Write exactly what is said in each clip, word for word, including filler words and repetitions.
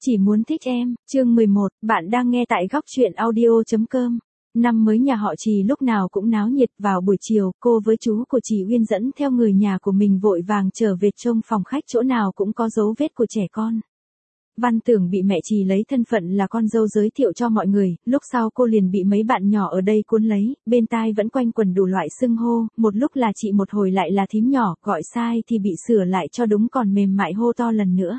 Chỉ muốn thích em, chương mười một, bạn đang nghe tại góc truyện audio.com. Năm mới nhà họ Trì lúc nào cũng náo nhiệt. Vào buổi chiều, cô với chú của Trì Uyên dẫn theo người nhà của mình vội vàng trở về trông phòng khách, chỗ nào cũng có dấu vết của trẻ con. Văn Tưởng bị mẹ Trì lấy thân phận là con dâu giới thiệu cho mọi người, lúc sau cô liền bị mấy bạn nhỏ ở đây cuốn lấy, bên tai vẫn quanh quẩn đủ loại xưng hô, một lúc là chị, một hồi lại là thím nhỏ, gọi sai thì bị sửa lại cho đúng, còn mềm mại hô to lần nữa.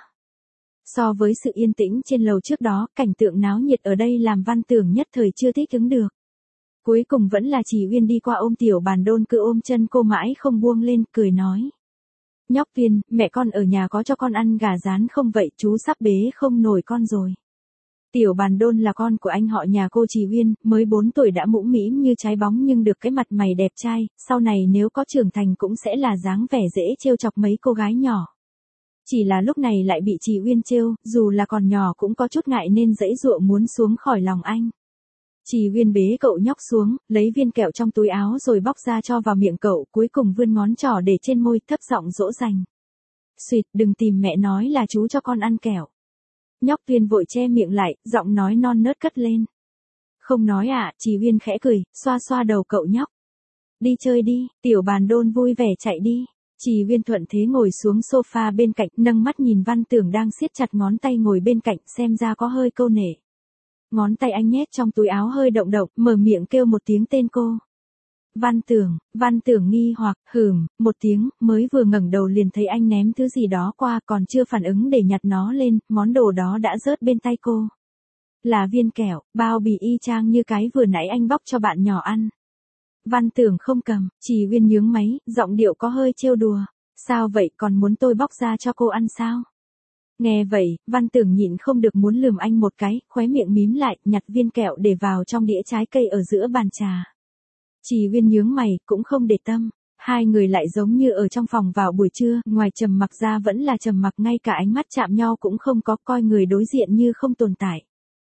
So với sự yên tĩnh trên lầu trước đó, cảnh tượng náo nhiệt ở đây làm Văn Tưởng nhất thời chưa thích ứng được. Cuối cùng vẫn là Trì Uyên đi qua ôm Tiểu Bàn Đôn, cứ ôm chân cô mãi không buông lên, cười nói: "Nhóc Viên, mẹ con ở nhà có cho con ăn gà rán không vậy, chú sắp bế không nổi con rồi." Tiểu Bàn Đôn là con của anh họ nhà cô Trì Uyên, mới bốn tuổi đã mũm mĩm như trái bóng nhưng được cái mặt mày đẹp trai, sau này nếu có trưởng thành cũng sẽ là dáng vẻ dễ trêu chọc mấy cô gái nhỏ. Chỉ là lúc này lại bị Trì Uyên trêu, dù là còn nhỏ cũng có chút ngại nên giãy giụa muốn xuống khỏi lòng anh. Trì Uyên bế cậu nhóc xuống, lấy viên kẹo trong túi áo rồi bóc ra cho vào miệng cậu, cuối cùng vươn ngón trỏ để trên môi, thấp giọng dỗ dành: "Xuyệt, đừng tìm mẹ nói là chú cho con ăn kẹo." Nhóc Viên vội che miệng lại, giọng nói non nớt cất lên: "Không nói ạ." Trì Uyên khẽ cười, xoa xoa đầu cậu nhóc: "Đi chơi đi." Tiểu Bàn Đôn vui vẻ chạy đi. Trì Uyên thuận thế ngồi xuống sofa bên cạnh, nâng mắt nhìn Văn Tưởng đang siết chặt ngón tay ngồi bên cạnh, xem ra có hơi câu nệ. Ngón tay anh nhét trong túi áo hơi động động, mở miệng kêu một tiếng tên cô. "Văn Tưởng." Văn Tưởng nghi hoặc, hừm, một tiếng, mới vừa ngẩng đầu liền thấy anh ném thứ gì đó qua, còn chưa phản ứng để nhặt nó lên, món đồ đó đã rớt bên tay cô. Là viên kẹo, bao bì y chang như cái vừa nãy anh bóc cho bạn nhỏ ăn. Văn Tưởng không cầm. Trì Uyên nhướng máy, giọng điệu có hơi trêu đùa: "Sao vậy, còn muốn tôi bóc ra cho cô ăn sao?" Nghe vậy, Văn Tưởng nhịn không được muốn lườm anh một cái, khóe miệng mím lại, nhặt viên kẹo để vào trong đĩa trái cây ở giữa bàn trà. Trì Uyên nhướng mày, cũng không để tâm. Hai người lại giống như ở trong phòng vào buổi trưa, ngoài trầm mặc ra vẫn là trầm mặc, ngay cả ánh mắt chạm nhau cũng không có, coi người đối diện như không tồn tại.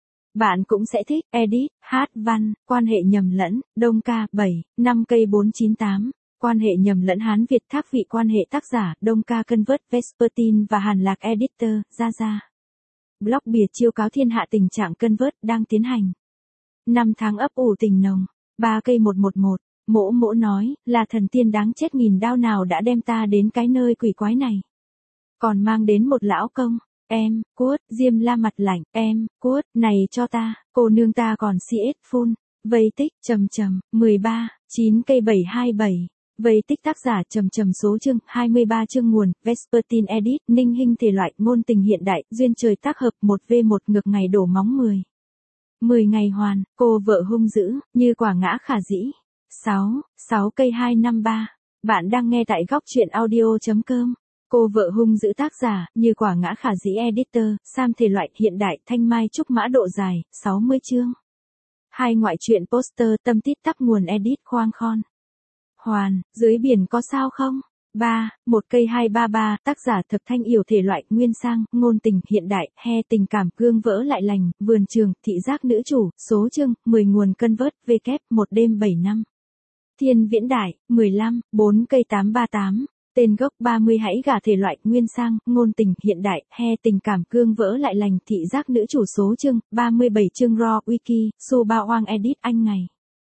Bạn cũng sẽ thích. Edit, hát văn, quan hệ nhầm lẫn, Đông Ca, bảy, năm cây bốn chín tám. Quan hệ nhầm lẫn Hán Việt, thác vị quan hệ tác giả, Đông Ca Convert, Vespertine và Hàn Lạc Editor, ra ra. Blog bìa chiêu cáo thiên hạ tình trạng Convert đang tiến hành. Năm tháng ấp ủ tình nồng. Ba cây một một một. Mỗ mỗ nói, là thần tiên đáng chết nghìn đao nào đã đem ta đến cái nơi quỷ quái này. Còn mang đến một lão công. Em, cuốt, Diêm La mặt lạnh, em, cuốt, này cho ta, cô nương ta còn xê ét full. Vây tích, trầm trầm, mười ba, chín cây bảy hai bảy. Vây tích tác giả trầm trầm, số chương, hai mươi ba chương nguồn, Vespertine Edit, Ninh Hinh, thể loại, ngôn tình hiện đại, duyên trời tác hợp, một v một ngược ngày đổ móng mười. mười ngày hoàn, cô vợ hung dữ, như quả ngã khả dĩ. sáu, sáu cây hai năm ba. Bạn đang nghe tại góc truyện audio.com. Cô vợ hung dữ tác giả, như quả ngã khả dĩ editor, Sam, thể loại, hiện đại, thanh mai trúc mã, độ dài, sáu mươi chương. Hai ngoại truyện poster, tâm tít tắc nguồn edit khoang khon. Hoàn, dưới biển có sao không? ba, một cây hai ba ba, tác giả Thực Thanh Yểu, thể loại, nguyên sang, ngôn tình, hiện đại, he, tình cảm, gương vỡ lại lành, vườn trường, thị giác nữ chủ, số chương, mười nguồn Convert, v kép, một đêm bảy năm. Thiên Viễn Đại, mười lăm, bốn cây tám ba tám. Tên gốc ba mươi hãy gả, thể loại, nguyên sang, ngôn tình, hiện đại, he, tình cảm, gương vỡ lại lành, thị giác nữ chủ, số chương, ba mươi bảy chương raw, wiki, su ba hoang edit anh ngày.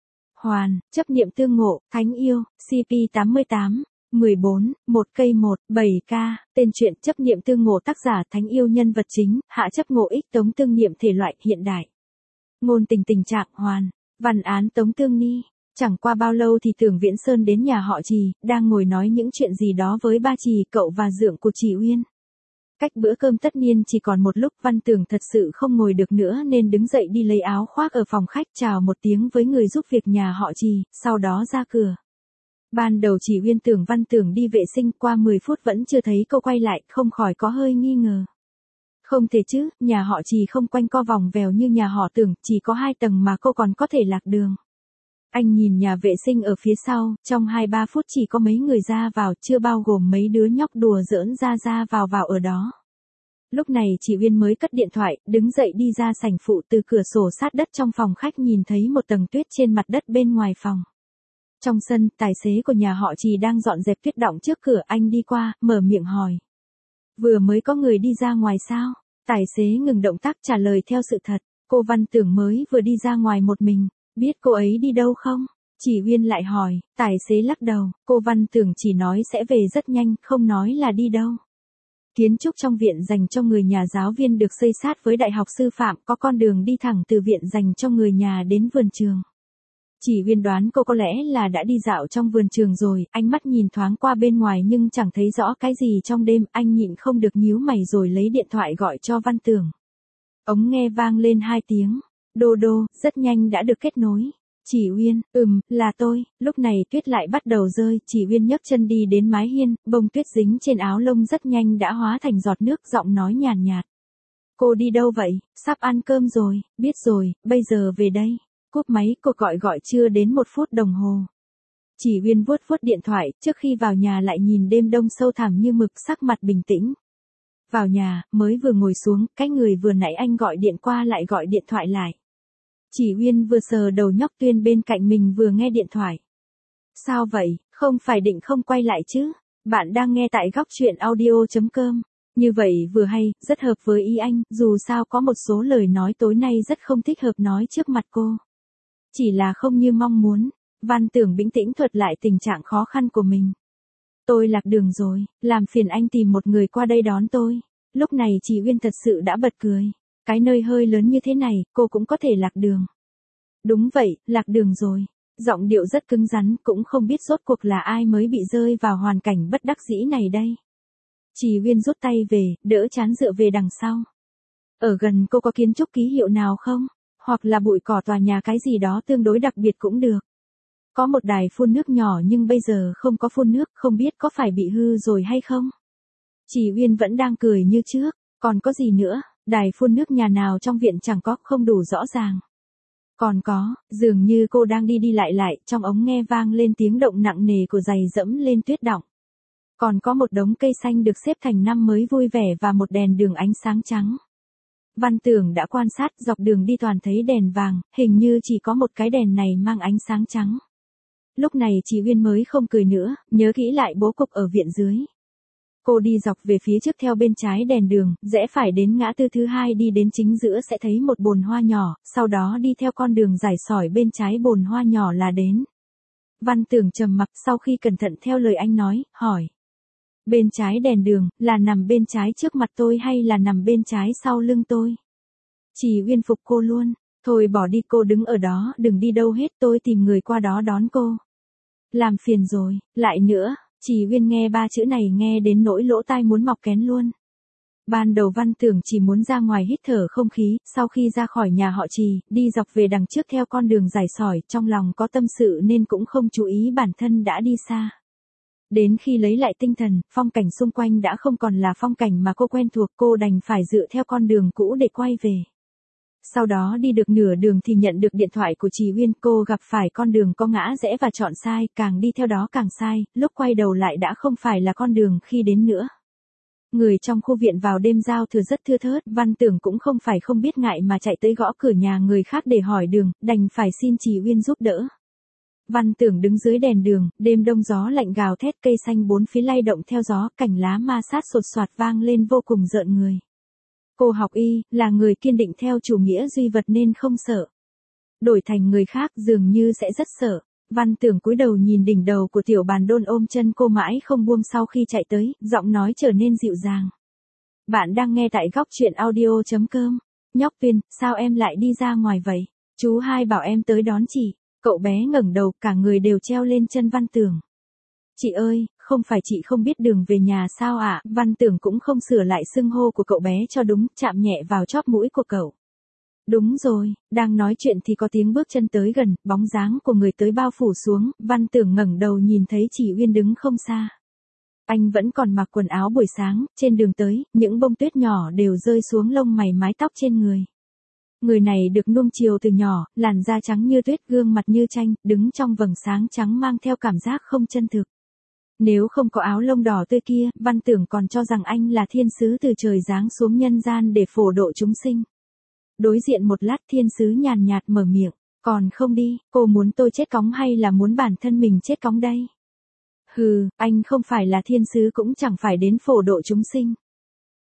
Hoàn, chấp niệm tương ngộ, thánh yêu, xê pê tám mươi tám. mười bốn, một cây một, bảy k, tên truyện, chấp niệm tương ngộ, tác giả thánh yêu, nhân vật chính, hạ chấp ngộ ích tống tương niệm, thể loại, hiện đại. Ngôn tình, tình trạng, hoàn, văn án tống tương ni. Chẳng qua bao lâu thì Tưởng Viễn Sơn đến nhà họ Trì, đang ngồi nói những chuyện gì đó với ba Trì, cậu và dượng của Trì Uyên. Cách bữa cơm tất niên chỉ còn một lúc, Văn Tưởng thật sự không ngồi được nữa nên đứng dậy đi lấy áo khoác ở phòng khách, chào một tiếng với người giúp việc nhà họ Trì, sau đó ra cửa. Ban đầu Trì Uyên tưởng Văn Tưởng đi vệ sinh, qua mười phút vẫn chưa thấy cô quay lại, không khỏi có hơi nghi ngờ. Không thể chứ, nhà họ Trì không quanh co vòng vèo như nhà họ Tưởng, chỉ có hai tầng mà cô còn có thể lạc đường. Anh nhìn nhà vệ sinh ở phía sau, trong hai ba phút chỉ có mấy người ra vào, chưa bao gồm mấy đứa nhóc đùa giỡn ra ra vào vào ở đó. Lúc này Trì Uyên mới cất điện thoại, đứng dậy đi ra sảnh phụ, từ cửa sổ sát đất trong phòng khách nhìn thấy một tầng tuyết trên mặt đất bên ngoài phòng. Trong sân, tài xế của nhà họ Trì đang dọn dẹp tuyết đọng trước cửa, anh đi qua, mở miệng hỏi. Vừa mới có người đi ra ngoài sao? Tài xế ngừng động tác trả lời theo sự thật, cô Văn Tưởng mới vừa đi ra ngoài một mình, biết cô ấy đi đâu không? Chỉ Uyên lại hỏi, tài xế lắc đầu, cô Văn Tưởng chỉ nói sẽ về rất nhanh, không nói là đi đâu. Kiến trúc trong viện dành cho người nhà giáo viên được xây sát với đại học sư phạm, có con đường đi thẳng từ viện dành cho người nhà đến vườn trường. Chỉ Uyên đoán cô có lẽ là đã đi dạo trong vườn trường rồi, ánh mắt nhìn thoáng qua bên ngoài nhưng chẳng thấy rõ cái gì trong đêm, anh nhịn không được nhíu mày rồi lấy điện thoại gọi cho Văn Tưởng. Ống nghe vang lên hai tiếng, đô đô, rất nhanh đã được kết nối. Chỉ Uyên, ừm, là tôi, lúc này tuyết lại bắt đầu rơi, Chỉ Uyên nhấc chân đi đến mái hiên, bông tuyết dính trên áo lông rất nhanh đã hóa thành giọt nước, giọng nói nhàn nhạt. Cô đi đâu vậy, sắp ăn cơm rồi, biết rồi, bây giờ về đây. Cúp máy, cô gọi gọi chưa đến một phút đồng hồ. Chỉ Uyên vuốt vuốt điện thoại, trước khi vào nhà lại nhìn đêm đông sâu thẳm như mực, sắc mặt bình tĩnh. Vào nhà, mới vừa ngồi xuống, cái người vừa nãy anh gọi điện qua lại gọi điện thoại lại. Chỉ Uyên vừa sờ đầu nhóc Tuyên bên cạnh mình vừa nghe điện thoại. Sao vậy, không phải định không quay lại chứ? Bạn đang nghe tại góc truyện audio chấm com. Như vậy vừa hay, rất hợp với ý anh, dù sao có một số lời nói tối nay rất không thích hợp nói trước mặt cô. Chỉ là không như mong muốn. Văn Tưởng bình tĩnh thuật lại tình trạng khó khăn của mình. Tôi lạc đường rồi, làm phiền anh tìm một người qua đây đón tôi. Lúc này Chỉ Uyên thật sự đã bật cười. Cái nơi hơi lớn như thế này, cô cũng có thể lạc đường. Đúng vậy, lạc đường rồi. Giọng điệu rất cứng rắn, cũng không biết rốt cuộc là ai mới bị rơi vào hoàn cảnh bất đắc dĩ này đây. Chỉ Uyên rút tay về, đỡ chán dựa về đằng sau. Ở gần cô có kiến trúc ký hiệu nào không? Hoặc là bụi cỏ tòa nhà cái gì đó tương đối đặc biệt cũng được. Có một đài phun nước nhỏ nhưng bây giờ không có phun nước, không biết có phải bị hư rồi hay không? Chỉ Uyên vẫn đang cười như trước, còn có gì nữa, đài phun nước nhà nào trong viện chẳng có, không đủ rõ ràng. Còn có, dường như cô đang đi đi lại lại, trong ống nghe vang lên tiếng động nặng nề của giày dẫm lên tuyết đọng. Còn có một đống cây xanh được xếp thành năm mới vui vẻ và một đèn đường ánh sáng trắng. Văn Tưởng đã quan sát dọc đường đi toàn thấy đèn vàng, hình như chỉ có một cái đèn này mang ánh sáng trắng. Lúc này Chỉ Uyên mới không cười nữa, nhớ kỹ lại bố cục ở viện dưới. Cô đi dọc về phía trước theo bên trái đèn đường, rẽ phải đến ngã tư thứ hai đi đến chính giữa sẽ thấy một bồn hoa nhỏ, sau đó đi theo con đường rải sỏi bên trái bồn hoa nhỏ là đến. Văn Tưởng trầm mặc sau khi cẩn thận theo lời anh nói, hỏi. Bên trái đèn đường, là nằm bên trái trước mặt tôi hay là nằm bên trái sau lưng tôi? Chỉ Uyên phục cô luôn, thôi bỏ đi, cô đứng ở đó, đừng đi đâu hết, tôi tìm người qua đó đón cô. Làm phiền rồi, lại nữa, Chỉ Uyên nghe ba chữ này nghe đến nỗi lỗ tai muốn mọc kén luôn. Ban đầu Văn Tưởng chỉ muốn ra ngoài hít thở không khí, sau khi ra khỏi nhà họ Trì, đi dọc về đằng trước theo con đường rải sỏi, trong lòng có tâm sự nên cũng không chú ý bản thân đã đi xa. Đến khi lấy lại tinh thần, phong cảnh xung quanh đã không còn là phong cảnh mà cô quen thuộc, cô đành phải dựa theo con đường cũ để quay về. Sau đó đi được nửa đường thì nhận được điện thoại của Chỉ Uyên, cô gặp phải con đường có ngã rẽ và chọn sai, càng đi theo đó càng sai, lúc quay đầu lại đã không phải là con đường khi đến nữa. Người trong khu viện vào đêm giao thừa rất thưa thớt, Văn Tưởng cũng không phải không biết ngại mà chạy tới gõ cửa nhà người khác để hỏi đường, đành phải xin Chỉ Uyên giúp đỡ. Văn Tưởng đứng dưới đèn đường, đêm đông gió lạnh gào thét, cây xanh bốn phía lay động theo gió, cành lá ma sát sột soạt vang lên vô cùng rợn người. Cô học y, là người kiên định theo chủ nghĩa duy vật nên không sợ. Đổi thành người khác dường như sẽ rất sợ. Văn Tưởng cúi đầu nhìn đỉnh đầu của Tiểu Bàn Đôn ôm chân cô mãi không buông sau khi chạy tới, giọng nói trở nên dịu dàng. Bạn đang nghe tại góc truyện audio chấm com. Nhóc Tuyên, sao em lại đi ra ngoài vậy? Chú hai bảo em tới đón chị. Cậu bé ngẩng đầu, cả người đều treo lên chân Văn Tưởng. Chị ơi, không phải chị không biết đường về nhà sao ạ? À? Văn Tưởng cũng không sửa lại xưng hô của cậu bé cho đúng, chạm nhẹ vào chóp mũi của cậu. Đúng rồi, đang nói chuyện thì có tiếng bước chân tới gần, bóng dáng của người tới bao phủ xuống, Văn Tưởng ngẩng đầu nhìn thấy Chỉ Uyên đứng không xa. Anh vẫn còn mặc quần áo buổi sáng, trên đường tới, những bông tuyết nhỏ đều rơi xuống lông mày mái tóc trên người. Người này được nuông chiều từ nhỏ, làn da trắng như tuyết, gương mặt như tranh, đứng trong vầng sáng trắng mang theo cảm giác không chân thực. Nếu không có áo lông đỏ tươi kia, Văn Tưởng còn cho rằng anh là thiên sứ từ trời giáng xuống nhân gian để phổ độ chúng sinh. Đối diện một lát, thiên sứ nhàn nhạt mở miệng, còn không đi, cô muốn tôi chết cóng hay là muốn bản thân mình chết cóng đây? Hừ, anh không phải là thiên sứ cũng chẳng phải đến phổ độ chúng sinh.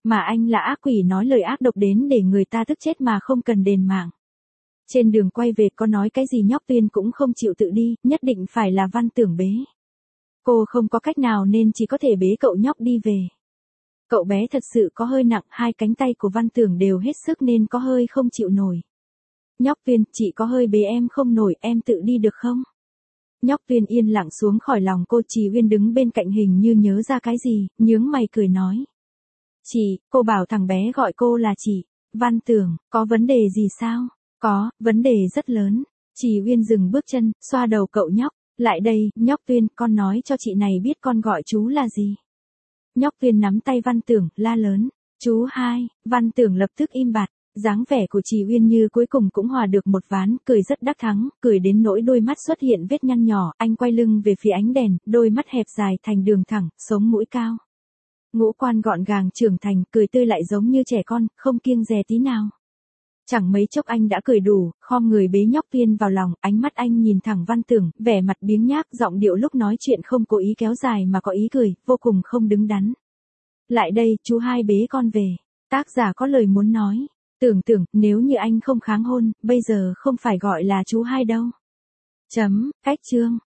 Mà anh là ác quỷ nói lời ác độc đến để người ta tức chết mà không cần đền mạng. Trên đường quay về có nói cái gì nhóc Tuyên cũng không chịu tự đi, nhất định phải là Văn Tưởng bế. Cô không có cách nào nên chỉ có thể bế cậu nhóc đi về. Cậu bé thật sự có hơi nặng, hai cánh tay của Văn Tưởng đều hết sức nên có hơi không chịu nổi. Nhóc Tuyên, chị có hơi bế em không nổi, em tự đi được không? Nhóc Tuyên yên lặng xuống khỏi lòng cô. Chị Uyên đứng bên cạnh hình như nhớ ra cái gì, nhướng mày cười nói. Chị, cô bảo thằng bé gọi cô là chị. Văn Tưởng, có vấn đề gì sao? Có, vấn đề rất lớn. Chị Uyên dừng bước chân, xoa đầu cậu nhóc. Lại đây, nhóc Tuyên, con nói cho chị này biết con gọi chú là gì. Nhóc Tuyên nắm tay Văn Tưởng, la lớn. Chú hai. Văn Tưởng lập tức im bặt. Dáng vẻ của chị Uyên như cuối cùng cũng hòa được một ván, cười rất đắc thắng, cười đến nỗi đôi mắt xuất hiện vết nhăn nhỏ, anh quay lưng về phía ánh đèn, đôi mắt hẹp dài thành đường thẳng, sống mũi cao. Ngũ quan gọn gàng trưởng thành, cười tươi lại giống như trẻ con, không kiêng dè tí nào. Chẳng mấy chốc anh đã cười đủ, khom người bế nhóc Tuyên vào lòng, ánh mắt anh nhìn thẳng Văn Tưởng, vẻ mặt biếng nhác, giọng điệu lúc nói chuyện không cố ý kéo dài mà có ý cười, vô cùng không đứng đắn. Lại đây, chú hai bế con về. Tác giả có lời muốn nói. Tưởng Tưởng, nếu như anh không kháng hôn, bây giờ không phải gọi là chú hai đâu. Chấm, cách chương.